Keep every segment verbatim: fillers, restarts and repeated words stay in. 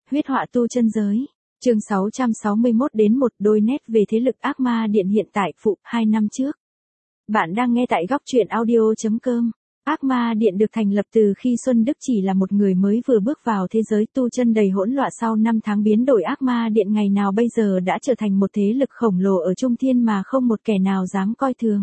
Huyết họa tu chân giới. Chương sáu trăm sáu mươi mốt đến một đôi nét về thế lực ác ma điện hiện tại phụ hai năm trước. Bạn đang nghe tại góc truyện audio chấm com. Ác ma điện được thành lập từ khi Xuân Đức chỉ là một người mới vừa bước vào thế giới tu chân đầy hỗn loạn. Sau năm tháng biến đổi, ác ma điện ngày nào bây giờ đã trở thành một thế lực khổng lồ ở Trung Thiên mà không một kẻ nào dám coi thường.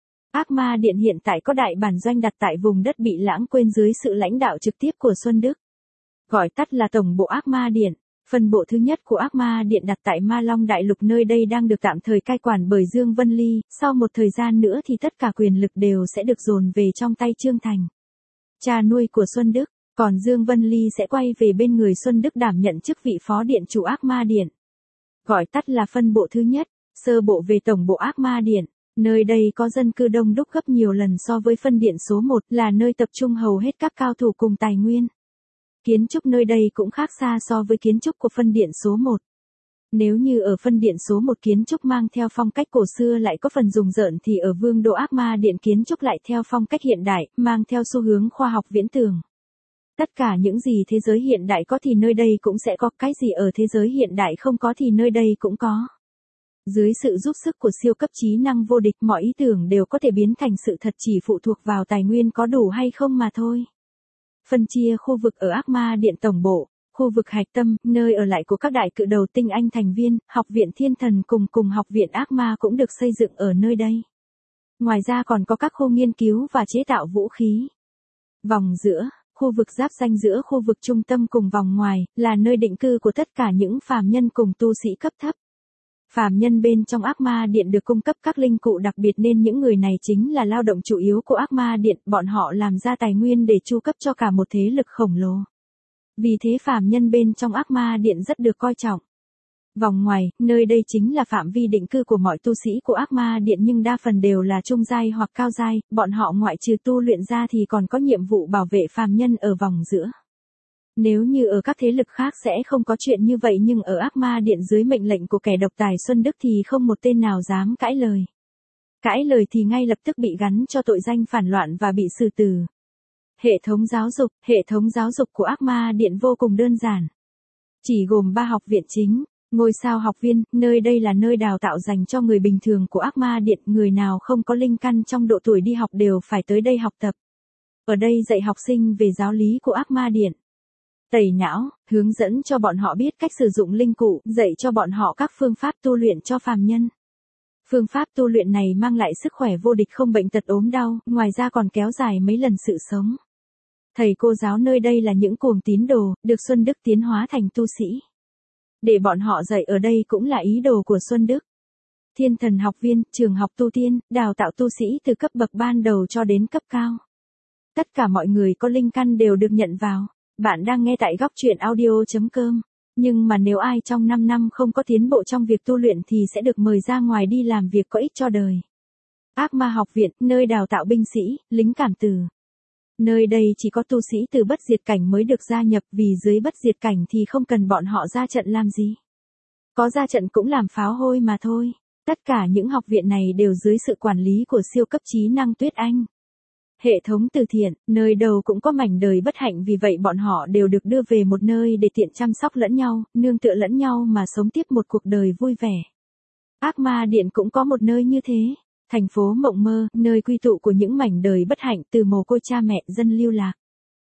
Ác ma điện hiện tại có đại bản doanh đặt tại vùng đất bị lãng quên dưới sự lãnh đạo trực tiếp của Xuân Đức. Gọi tắt là Tổng bộ Ác ma điện. Phân bộ thứ nhất của Ác ma điện đặt tại Ma Long Đại Lục, nơi đây đang được tạm thời cai quản bởi Dương Vân Ly, sau một thời gian nữa thì tất cả quyền lực đều sẽ được dồn về trong tay Trương Thành, cha nuôi của Xuân Đức, còn Dương Vân Ly sẽ quay về bên người Xuân Đức đảm nhận chức vị phó điện chủ Ác ma điện. Gọi tắt là phân bộ thứ nhất, sơ bộ về Tổng bộ Ác ma điện. Nơi đây có dân cư đông đúc gấp nhiều lần so với phân điện số một, là nơi tập trung hầu hết các cao thủ cùng tài nguyên. Kiến trúc nơi đây cũng khác xa so với kiến trúc của phân điện số một. Nếu như ở phân điện số một kiến trúc mang theo phong cách cổ xưa lại có phần rùng rợn, thì ở Vương đô Ác ma điện kiến trúc lại theo phong cách hiện đại, mang theo xu hướng khoa học viễn tưởng. Tất cả những gì thế giới hiện đại có thì nơi đây cũng sẽ có, cái gì ở thế giới hiện đại không có thì nơi đây cũng có. Dưới sự giúp sức của siêu cấp trí năng vô địch, mọi ý tưởng đều có thể biến thành sự thật, chỉ phụ thuộc vào tài nguyên có đủ hay không mà thôi. Phân chia khu vực ở Ác ma điện tổng bộ. Khu vực hạch tâm, nơi ở lại của các đại cự đầu tinh anh thành viên, học viện thiên thần cùng cùng học viện ác ma cũng được xây dựng ở nơi đây. Ngoài ra còn có các khu nghiên cứu và chế tạo vũ khí. Vòng giữa, khu vực giáp ranh giữa khu vực trung tâm cùng vòng ngoài, là nơi định cư của tất cả những phàm nhân cùng tu sĩ cấp thấp. Phàm nhân bên trong Ác ma điện được cung cấp các linh cụ đặc biệt, nên những người này chính là lao động chủ yếu của Ác ma điện, bọn họ làm ra tài nguyên để chu cấp cho cả một thế lực khổng lồ. Vì thế phàm nhân bên trong Ác ma điện rất được coi trọng. Vòng ngoài, nơi đây chính là phạm vi định cư của mọi tu sĩ của Ác ma điện, nhưng đa phần đều là trung giai hoặc cao giai, bọn họ ngoại trừ tu luyện ra thì còn có nhiệm vụ bảo vệ phàm nhân ở vòng giữa. Nếu như ở các thế lực khác sẽ không có chuyện như vậy, nhưng ở Ác ma điện dưới mệnh lệnh của kẻ độc tài Xuân Đức thì không một tên nào dám cãi lời. Cãi lời thì ngay lập tức bị gắn cho tội danh phản loạn và bị xử tử. Hệ thống giáo dục. Hệ thống giáo dục của Ác ma điện vô cùng đơn giản. Chỉ gồm ba học viện chính, ngôi sao học viên, nơi đây là nơi đào tạo dành cho người bình thường của Ác ma điện, người nào không có linh căn trong độ tuổi đi học đều phải tới đây học tập. Ở đây dạy học sinh về giáo lý của Ác ma điện. Tẩy não, hướng dẫn cho bọn họ biết cách sử dụng linh cụ, dạy cho bọn họ các phương pháp tu luyện cho phàm nhân. Phương pháp tu luyện này mang lại sức khỏe vô địch, không bệnh tật ốm đau, ngoài ra còn kéo dài mấy lần sự sống. Thầy cô giáo nơi đây là những cuồng tín đồ, được Xuân Đức tiến hóa thành tu sĩ. Để bọn họ dạy ở đây cũng là ý đồ của Xuân Đức. Thiên thần học viên, trường học tu tiên, đào tạo tu sĩ từ cấp bậc ban đầu cho đến cấp cao. Tất cả mọi người có linh căn đều được nhận vào. Bạn đang nghe tại góc truyện audio chấm com. Nhưng mà nếu ai trong năm năm không có tiến bộ trong việc tu luyện thì sẽ được mời ra ngoài đi làm việc có ích cho đời. Ác ma học viện, nơi đào tạo binh sĩ, lính cảm tử. Nơi đây chỉ có tu sĩ từ bất diệt cảnh mới được gia nhập, vì dưới bất diệt cảnh thì không cần bọn họ ra trận làm gì. Có ra trận cũng làm pháo hôi mà thôi. Tất cả những học viện này đều dưới sự quản lý của siêu cấp trí năng Tuyết Anh. Hệ thống từ thiện, nơi đâu cũng có mảnh đời bất hạnh, vì vậy bọn họ đều được đưa về một nơi để tiện chăm sóc lẫn nhau, nương tựa lẫn nhau mà sống tiếp một cuộc đời vui vẻ. Ác ma điện cũng có một nơi như thế. Thành phố mộng mơ, nơi quy tụ của những mảnh đời bất hạnh từ mồ côi cha mẹ, dân lưu lạc.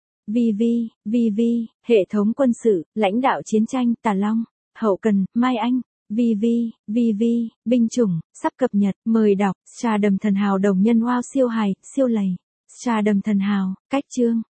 vi vi, vi vi, hệ thống quân sự, lãnh đạo chiến tranh, Tà Long, hậu cần, Mai Anh. vi vi, vi vi, binh chủng, sắp cập nhật, mời đọc, Trà đầm thần hào đồng nhân wow siêu hài, siêu lầy. Trà đầm thần hào, cách chương.